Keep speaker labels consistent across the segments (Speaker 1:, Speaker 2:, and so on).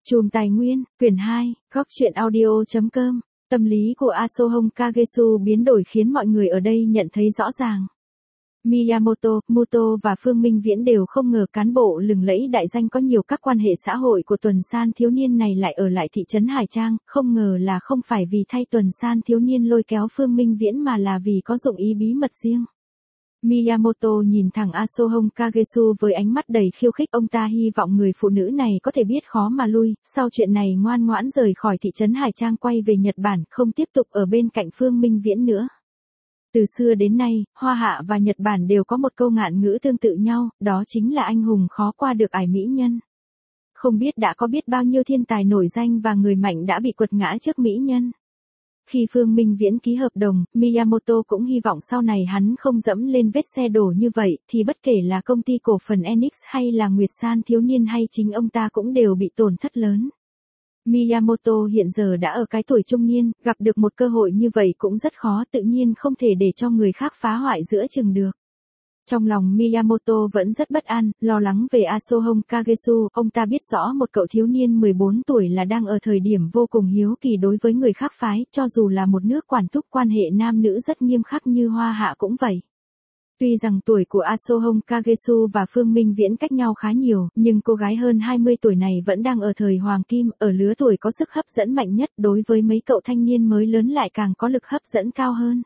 Speaker 1: Chùm Tài Nguyên, quyển 2, góc truyện audio.com. Tâm lý của Asohong Kagesu biến đổi khiến mọi người ở đây nhận thấy rõ ràng. Miyamoto, Muto và Phương Minh Viễn đều không ngờ cán bộ lừng lẫy đại danh có nhiều các quan hệ xã hội của Tuần San thiếu niên này lại ở lại thị trấn Hải Trang, không ngờ là không phải vì thay Tuần San thiếu niên lôi kéo Phương Minh Viễn mà là vì có dụng ý bí mật riêng. Miyamoto nhìn thẳng Asohong Kagesu với ánh mắt đầy khiêu khích, ông ta hy vọng người phụ nữ này có thể biết khó mà lui, sau chuyện này ngoan ngoãn rời khỏi thị trấn Hải Trang quay về Nhật Bản, không tiếp tục ở bên cạnh Phương Minh Viễn nữa. Từ xưa đến nay, Hoa Hạ và Nhật Bản đều có một câu ngạn ngữ tương tự nhau, đó chính là anh hùng khó qua được ải mỹ nhân. Không biết đã có biết bao nhiêu thiên tài nổi danh và người mạnh đã bị quật ngã trước mỹ nhân. Khi Phương Minh Viễn ký hợp đồng, Miyamoto cũng hy vọng sau này hắn không dẫm lên vết xe đổ như vậy, thì bất kể là công ty cổ phần Enix hay là Nguyệt San thiếu niên hay chính ông ta cũng đều bị tổn thất lớn. Miyamoto hiện giờ đã ở cái tuổi trung niên, gặp được một cơ hội như vậy cũng rất khó, tự nhiên không thể để cho người khác phá hoại giữa chừng được. Trong lòng Miyamoto vẫn rất bất an, lo lắng về Asohong Kagesu, ông ta biết rõ một cậu thiếu niên 14 tuổi là đang ở thời điểm vô cùng hiếu kỳ đối với người khác phái, cho dù là một nước quản thúc quan hệ nam nữ rất nghiêm khắc như Hoa Hạ cũng vậy. Tuy rằng tuổi của Asohong Kagesu và Phương Minh Viễn cách nhau khá nhiều, nhưng cô gái hơn 20 tuổi này vẫn đang ở thời hoàng kim, ở lứa tuổi có sức hấp dẫn mạnh nhất, đối với mấy cậu thanh niên mới lớn lại càng có lực hấp dẫn cao hơn.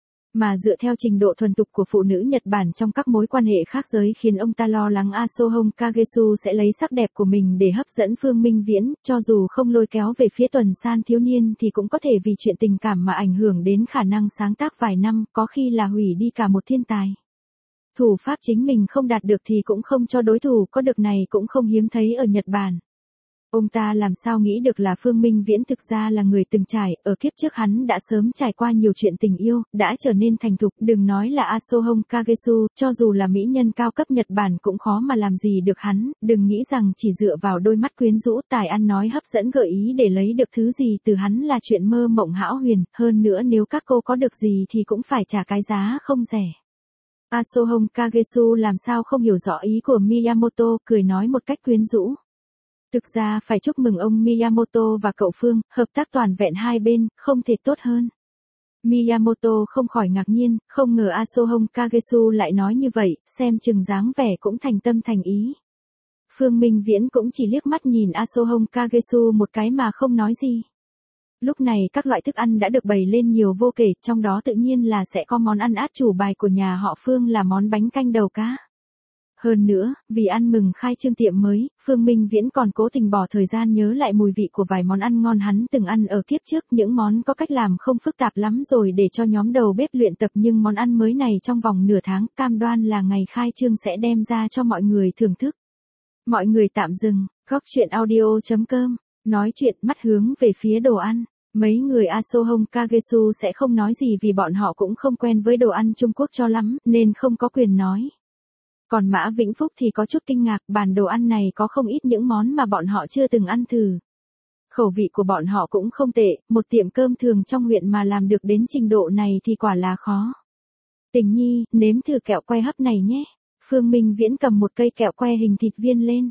Speaker 1: Mà dựa theo trình độ thuần thục của phụ nữ Nhật Bản trong các mối quan hệ khác giới khiến ông ta lo lắng Asohong Kagesu sẽ lấy sắc đẹp của mình để hấp dẫn Phương Minh Viễn, cho dù không lôi kéo về phía Tuần San thiếu niên thì cũng có thể vì chuyện tình cảm mà ảnh hưởng đến khả năng sáng tác vài năm, có khi là hủy đi cả một thiên tài. Thủ pháp chính mình không đạt được thì cũng không cho đối thủ có được này cũng không hiếm thấy ở Nhật Bản. Ông ta làm sao nghĩ được là Phương Minh Viễn thực ra là người từng trải, ở kiếp trước hắn đã sớm trải qua nhiều chuyện tình yêu, đã trở nên thành thục, đừng nói là Asohong Kagesu, cho dù là mỹ nhân cao cấp Nhật Bản cũng khó mà làm gì được hắn, đừng nghĩ rằng chỉ dựa vào đôi mắt quyến rũ, tài ăn nói hấp dẫn gợi ý để lấy được thứ gì từ hắn là chuyện mơ mộng hão huyền, hơn nữa nếu các cô có được gì thì cũng phải trả cái giá không rẻ. Asohong Kagesu làm sao không hiểu rõ ý của Miyamoto, cười nói một cách quyến rũ. Thực ra phải chúc mừng ông Miyamoto và cậu Phương, hợp tác toàn vẹn hai bên, không thể tốt hơn. Miyamoto không khỏi ngạc nhiên, không ngờ Asohong Kagesu lại nói như vậy, xem chừng dáng vẻ cũng thành tâm thành ý. Phương Minh Viễn cũng chỉ liếc mắt nhìn Asohong Kagesu một cái mà không nói gì. Lúc này các loại thức ăn đã được bày lên nhiều vô kể, trong đó tự nhiên là sẽ có món ăn át chủ bài của nhà họ Phương là món bánh canh đầu cá. Hơn nữa, vì ăn mừng khai trương tiệm mới, Phương Minh Viễn còn cố tình bỏ thời gian nhớ lại mùi vị của vài món ăn ngon hắn từng ăn ở kiếp trước, những món có cách làm không phức tạp lắm rồi để cho nhóm đầu bếp luyện tập, nhưng món ăn mới này trong vòng nửa tháng, cam đoan là ngày khai trương sẽ đem ra cho mọi người thưởng thức. Mọi người tạm dừng, góc truyện audio.com, nói chuyện mắt hướng về phía đồ ăn. Mấy người Asohong Kagesu sẽ không nói gì vì bọn họ cũng không quen với đồ ăn Trung Quốc cho lắm, nên không có quyền nói. Còn Mã Vĩnh Phúc thì có chút kinh ngạc, bàn đồ ăn này có không ít những món mà bọn họ chưa từng ăn thử. Khẩu vị của bọn họ cũng không tệ, một tiệm cơm thường trong huyện mà làm được đến trình độ này thì quả là khó. Tình nhi, nếm thử kẹo que hấp này nhé. Phương Minh Viễn cầm một cây kẹo que hình thịt viên lên.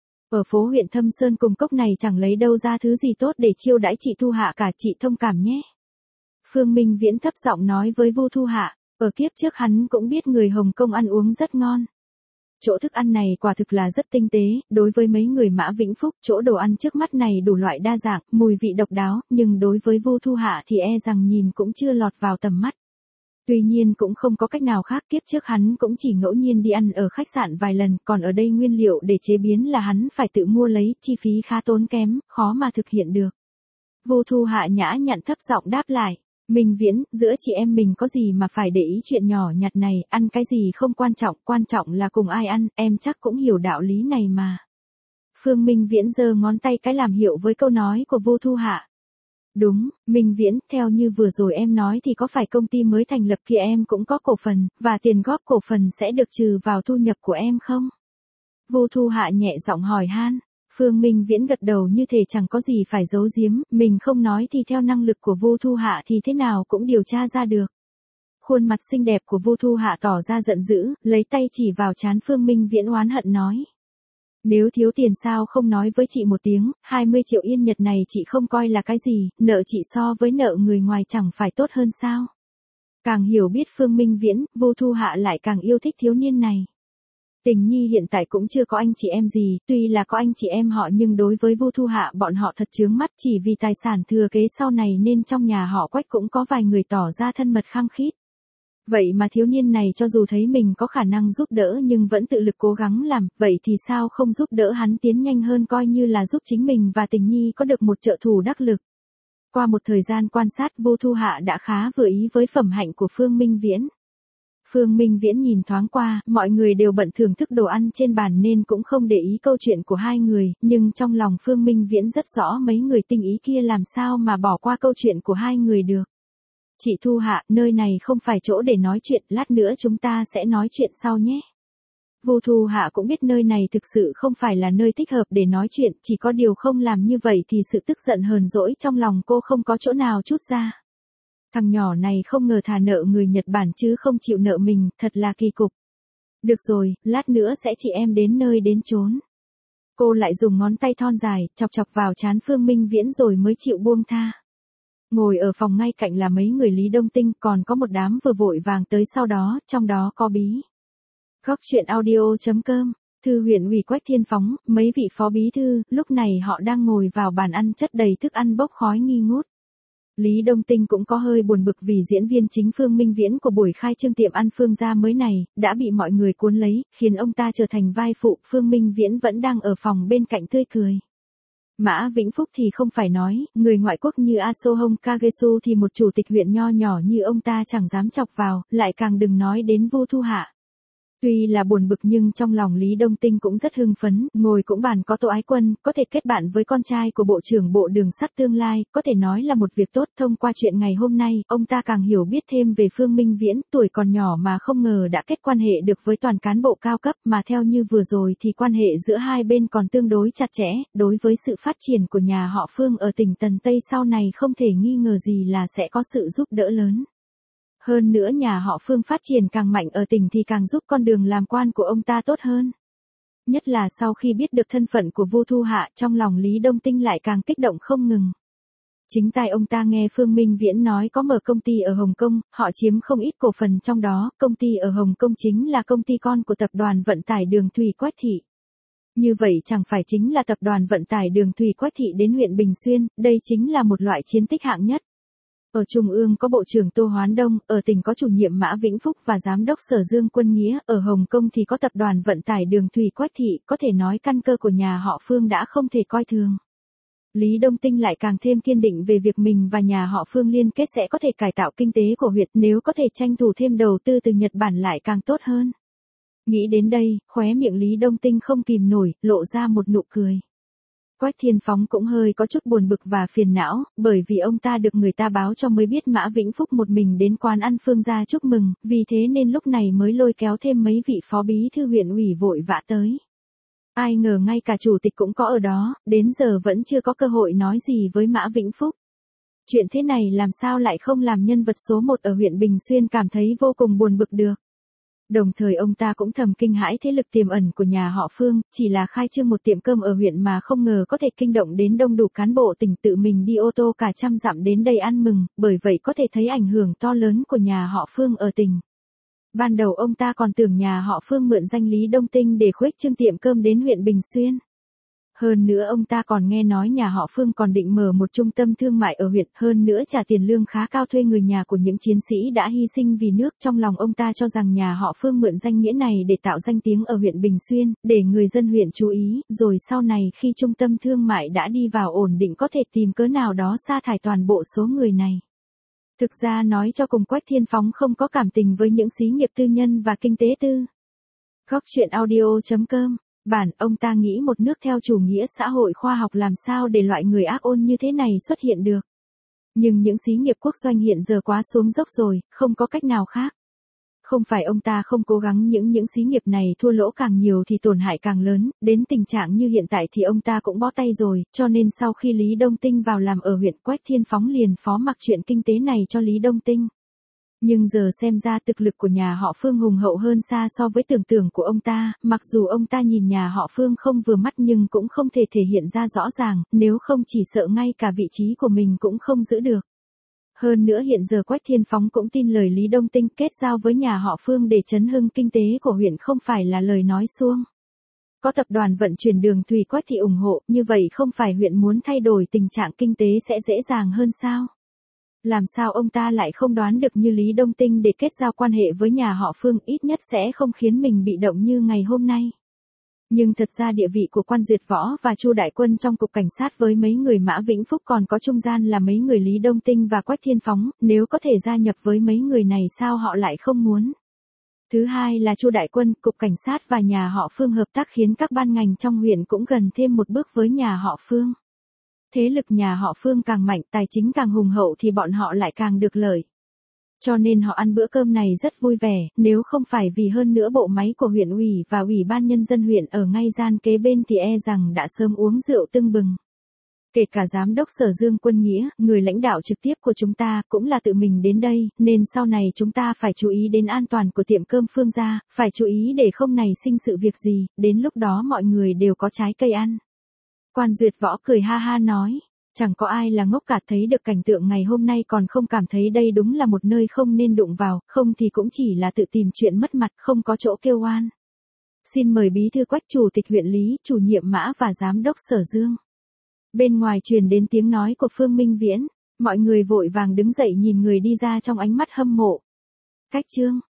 Speaker 1: Ở phố huyện Thâm Sơn cùng cốc này chẳng lấy đâu ra thứ gì tốt để chiêu đãi chị Thu Hạ cả, chị thông cảm nhé. Phương Minh Viễn thấp giọng nói với Vu Thu Hạ, ở kiếp trước hắn cũng biết người Hồng Kông ăn uống rất ngon. Chỗ thức ăn này quả thực là rất tinh tế, đối với mấy người Mã Vĩnh Phúc, chỗ đồ ăn trước mắt này đủ loại đa dạng, mùi vị độc đáo, nhưng đối với Vu Thu Hạ thì e rằng nhìn cũng chưa lọt vào tầm mắt. Tuy nhiên cũng không có cách nào khác, kiếp trước hắn cũng chỉ ngẫu nhiên đi ăn ở khách sạn vài lần, còn ở đây nguyên liệu để chế biến là hắn phải tự mua lấy, chi phí khá tốn kém, khó mà thực hiện được. Vu Thu Hạ nhã nhặn thấp giọng đáp lại. Minh Viễn, giữa chị em mình có gì mà phải để ý chuyện nhỏ nhặt này, ăn cái gì không quan trọng là cùng ai ăn, em chắc cũng hiểu đạo lý này mà. Phương Minh Viễn giơ ngón tay cái làm hiệu với câu nói của Vu Thu Hạ. Đúng, Minh Viễn, theo như vừa rồi em nói thì có phải công ty mới thành lập kia em cũng có cổ phần, và tiền góp cổ phần sẽ được trừ vào thu nhập của em không? Vu Thu Hạ nhẹ giọng hỏi han. Phương Minh Viễn gật đầu như thể chẳng có gì phải giấu giếm, mình không nói thì theo năng lực của Vu Thu Hạ thì thế nào cũng điều tra ra được. Khuôn mặt xinh đẹp của Vu Thu Hạ tỏ ra giận dữ, lấy tay chỉ vào trán Phương Minh Viễn oán hận nói. Nếu thiếu tiền sao không nói với chị một tiếng, 20 triệu yên Nhật này chị không coi là cái gì, nợ chị so với nợ người ngoài chẳng phải tốt hơn sao. Càng hiểu biết Phương Minh Viễn, Vu Thu Hạ lại càng yêu thích thiếu niên này. Tình nhi hiện tại cũng chưa có anh chị em gì, tuy là có anh chị em họ nhưng đối với Vu Thu Hạ bọn họ thật chướng mắt chỉ vì tài sản thừa kế sau này nên trong nhà họ Quách cũng có vài người tỏ ra thân mật khăng khít. Vậy mà thiếu niên này cho dù thấy mình có khả năng giúp đỡ nhưng vẫn tự lực cố gắng làm, vậy thì sao không giúp đỡ hắn tiến nhanh hơn coi như là giúp chính mình và tình nhi có được một trợ thủ đắc lực. Qua một thời gian quan sát Vu Thu Hạ đã khá vừa ý với phẩm hạnh của Phương Minh Viễn. Phương Minh Viễn nhìn thoáng qua, mọi người đều bận thưởng thức đồ ăn trên bàn nên cũng không để ý câu chuyện của hai người, nhưng trong lòng Phương Minh Viễn rất rõ mấy người tinh ý kia làm sao mà bỏ qua câu chuyện của hai người được. Chị Thu Hạ, nơi này không phải chỗ để nói chuyện, lát nữa chúng ta sẽ nói chuyện sau nhé. Vu Thu Hạ cũng biết nơi này thực sự không phải là nơi thích hợp để nói chuyện, chỉ có điều không làm như vậy thì sự tức giận hờn dỗi trong lòng cô không có chỗ nào trút ra. Thằng nhỏ này không ngờ thà nợ người Nhật Bản chứ không chịu nợ mình, thật là kỳ cục. Được rồi, lát nữa sẽ chị em đến nơi đến chốn. Cô lại dùng ngón tay thon dài, chọc chọc vào trán Phương Minh Viễn rồi mới chịu buông tha. Ngồi ở phòng ngay cạnh là mấy người Lý Đông Tinh, còn có một đám vừa vội vàng tới sau đó, trong đó có Bí. Góc truyện audio.com, Thư huyện ủy Quách Thiên Phóng, mấy vị phó bí thư, lúc này họ đang ngồi vào bàn ăn chất đầy thức ăn bốc khói nghi ngút. Lý Đông Tinh cũng có hơi buồn bực vì diễn viên chính Phương Minh Viễn của buổi khai trương tiệm ăn Phương gia mới này, đã bị mọi người cuốn lấy, khiến ông ta trở thành vai phụ. Phương Minh Viễn vẫn đang ở phòng bên cạnh tươi cười. Mã Vĩnh Phúc thì không phải nói, người ngoại quốc như Asohong Kagesu thì một chủ tịch huyện nho nhỏ như ông ta chẳng dám chọc vào, lại càng đừng nói đến Vu Thu Hạ. Tuy là buồn bực nhưng trong lòng Lý Đông Tinh cũng rất hưng phấn, ngồi cũng bàn có Tô Ái Quân, có thể kết bạn với con trai của Bộ trưởng Bộ Đường sắt tương lai, có thể nói là một việc tốt. Thông qua chuyện ngày hôm nay, ông ta càng hiểu biết thêm về Phương Minh Viễn, tuổi còn nhỏ mà không ngờ đã kết quan hệ được với toàn cán bộ cao cấp, mà theo như vừa rồi thì quan hệ giữa hai bên còn tương đối chặt chẽ, đối với sự phát triển của nhà họ Phương ở tỉnh Tần Tây sau này không thể nghi ngờ gì là sẽ có sự giúp đỡ lớn. Hơn nữa nhà họ Phương phát triển càng mạnh ở tỉnh thì càng giúp con đường làm quan của ông ta tốt hơn. Nhất là sau khi biết được thân phận của Vu Thu Hạ, trong lòng Lý Đông Tinh lại càng kích động không ngừng. Chính tai ông ta nghe Phương Minh Viễn nói có mở công ty ở Hồng Kông, họ chiếm không ít cổ phần trong đó, công ty ở Hồng Kông chính là công ty con của tập đoàn vận tải đường thủy Quách Thị. Như vậy chẳng phải chính là tập đoàn vận tải đường thủy Quách Thị đến huyện Bình Xuyên, đây chính là một loại chiến tích hạng nhất. Ở Trung ương có Bộ trưởng Tô Hoán Đông, ở tỉnh có chủ nhiệm Mã Vĩnh Phúc và Giám đốc Sở Dương Quân Nghĩa, ở Hồng Kông thì có tập đoàn vận tải đường thủy Quách Thị, có thể nói căn cơ của nhà họ Phương đã không thể coi thường. Lý Đông Tinh lại càng thêm kiên định về việc mình và nhà họ Phương liên kết sẽ có thể cải tạo kinh tế của huyện, nếu có thể tranh thủ thêm đầu tư từ Nhật Bản lại càng tốt hơn. Nghĩ đến đây, khóe miệng Lý Đông Tinh không kìm nổi, lộ ra một nụ cười. Quách Thiên Phóng cũng hơi có chút buồn bực và phiền não, bởi vì ông ta được người ta báo cho mới biết Mã Vĩnh Phúc một mình đến quán ăn Phương gia chúc mừng, vì thế nên lúc này mới lôi kéo thêm mấy vị phó bí thư huyện ủy vội vã tới. Ai ngờ ngay cả chủ tịch cũng có ở đó, đến giờ vẫn chưa có cơ hội nói gì với Mã Vĩnh Phúc. Chuyện thế này làm sao lại không làm nhân vật số 1 ở huyện Bình Xuyên cảm thấy vô cùng buồn bực được. Đồng thời ông ta cũng thầm kinh hãi thế lực tiềm ẩn của nhà họ Phương, chỉ là khai trương một tiệm cơm ở huyện mà không ngờ có thể kinh động đến đông đủ cán bộ tỉnh tự mình đi ô tô cả trăm dặm đến đây ăn mừng, bởi vậy có thể thấy ảnh hưởng to lớn của nhà họ Phương ở tỉnh. Ban đầu ông ta còn tưởng nhà họ Phương mượn danh Lý Đông Tinh để khuếch trương tiệm cơm đến huyện Bình Xuyên. Hơn nữa ông ta còn nghe nói nhà họ Phương còn định mở một trung tâm thương mại ở huyện, hơn nữa trả tiền lương khá cao thuê người nhà của những chiến sĩ đã hy sinh vì nước. Trong lòng ông ta cho rằng nhà họ Phương mượn danh nghĩa này để tạo danh tiếng ở huyện Bình Xuyên, để người dân huyện chú ý, rồi sau này khi trung tâm thương mại đã đi vào ổn định có thể tìm cớ nào đó sa thải toàn bộ số người này. Thực ra nói cho cùng Quách Thiên Phóng không có cảm tình với những xí nghiệp tư nhân và kinh tế tư. Góc truyện audio.com, bản ông ta nghĩ một nước theo chủ nghĩa xã hội khoa học làm sao để loại người ác ôn như thế này xuất hiện được. Nhưng những xí nghiệp quốc doanh hiện giờ quá xuống dốc rồi, không có cách nào khác. Không phải ông ta không cố gắng, những xí nghiệp này thua lỗ càng nhiều thì tổn hại càng lớn, đến tình trạng như hiện tại thì ông ta cũng bó tay rồi, cho nên sau khi Lý Đông Tinh vào làm ở huyện, Quách Thiên Phóng liền phó mặc chuyện kinh tế này cho Lý Đông Tinh. Nhưng giờ xem ra thực lực của nhà họ Phương hùng hậu hơn xa so với tưởng tượng của ông ta, mặc dù ông ta nhìn nhà họ Phương không vừa mắt nhưng cũng không thể thể hiện ra rõ ràng, nếu không chỉ sợ ngay cả vị trí của mình cũng không giữ được. Hơn nữa hiện giờ Quách Thiên Phóng cũng tin lời Lý Đông Tinh kết giao với nhà họ Phương để chấn hưng kinh tế của huyện không phải là lời nói suông. Có tập đoàn vận chuyển đường thủy Quách Thị ủng hộ, như vậy không phải huyện muốn thay đổi tình trạng kinh tế sẽ dễ dàng hơn sao? Làm sao ông ta lại không đoán được như Lý Đông Tinh để kết giao quan hệ với nhà họ Phương ít nhất sẽ không khiến mình bị động như ngày hôm nay. Nhưng thật ra địa vị của Quan Duyệt Võ và Chu Đại Quân trong cục cảnh sát với mấy người Mã Vĩnh Phúc còn có trung gian là mấy người Lý Đông Tinh và Quách Thiên Phóng, nếu có thể gia nhập với mấy người này sao họ lại không muốn. Thứ hai là Chu Đại Quân, cục cảnh sát và nhà họ Phương hợp tác khiến các ban ngành trong huyện cũng gần thêm một bước với nhà họ Phương. Thế lực nhà họ Phương càng mạnh, tài chính càng hùng hậu thì bọn họ lại càng được lợi. Cho nên họ ăn bữa cơm này rất vui vẻ, nếu không phải vì hơn nữa bộ máy của huyện ủy và ủy ban nhân dân huyện ở ngay gian kế bên thì e rằng đã sớm uống rượu tưng bừng. Kể cả giám đốc Sở Dương Quân Nghĩa, người lãnh đạo trực tiếp của chúng ta, cũng là tự mình đến đây, nên sau này chúng ta phải chú ý đến an toàn của tiệm cơm Phương gia, phải chú ý để không nảy sinh sự việc gì, đến lúc đó mọi người đều có trái cây ăn. Quan Duyệt Võ cười ha ha nói, chẳng có ai là ngốc cả, thấy được cảnh tượng ngày hôm nay còn không cảm thấy đây đúng là một nơi không nên đụng vào, không thì cũng chỉ là tự tìm chuyện mất mặt, không có chỗ kêu oan. Xin mời bí thư Quách, chủ tịch huyện Lý, chủ nhiệm Mã và giám đốc Sở Dương. Bên ngoài truyền đến tiếng nói của Phương Minh Viễn, mọi người vội vàng đứng dậy nhìn người đi ra trong ánh mắt hâm mộ. Cách chương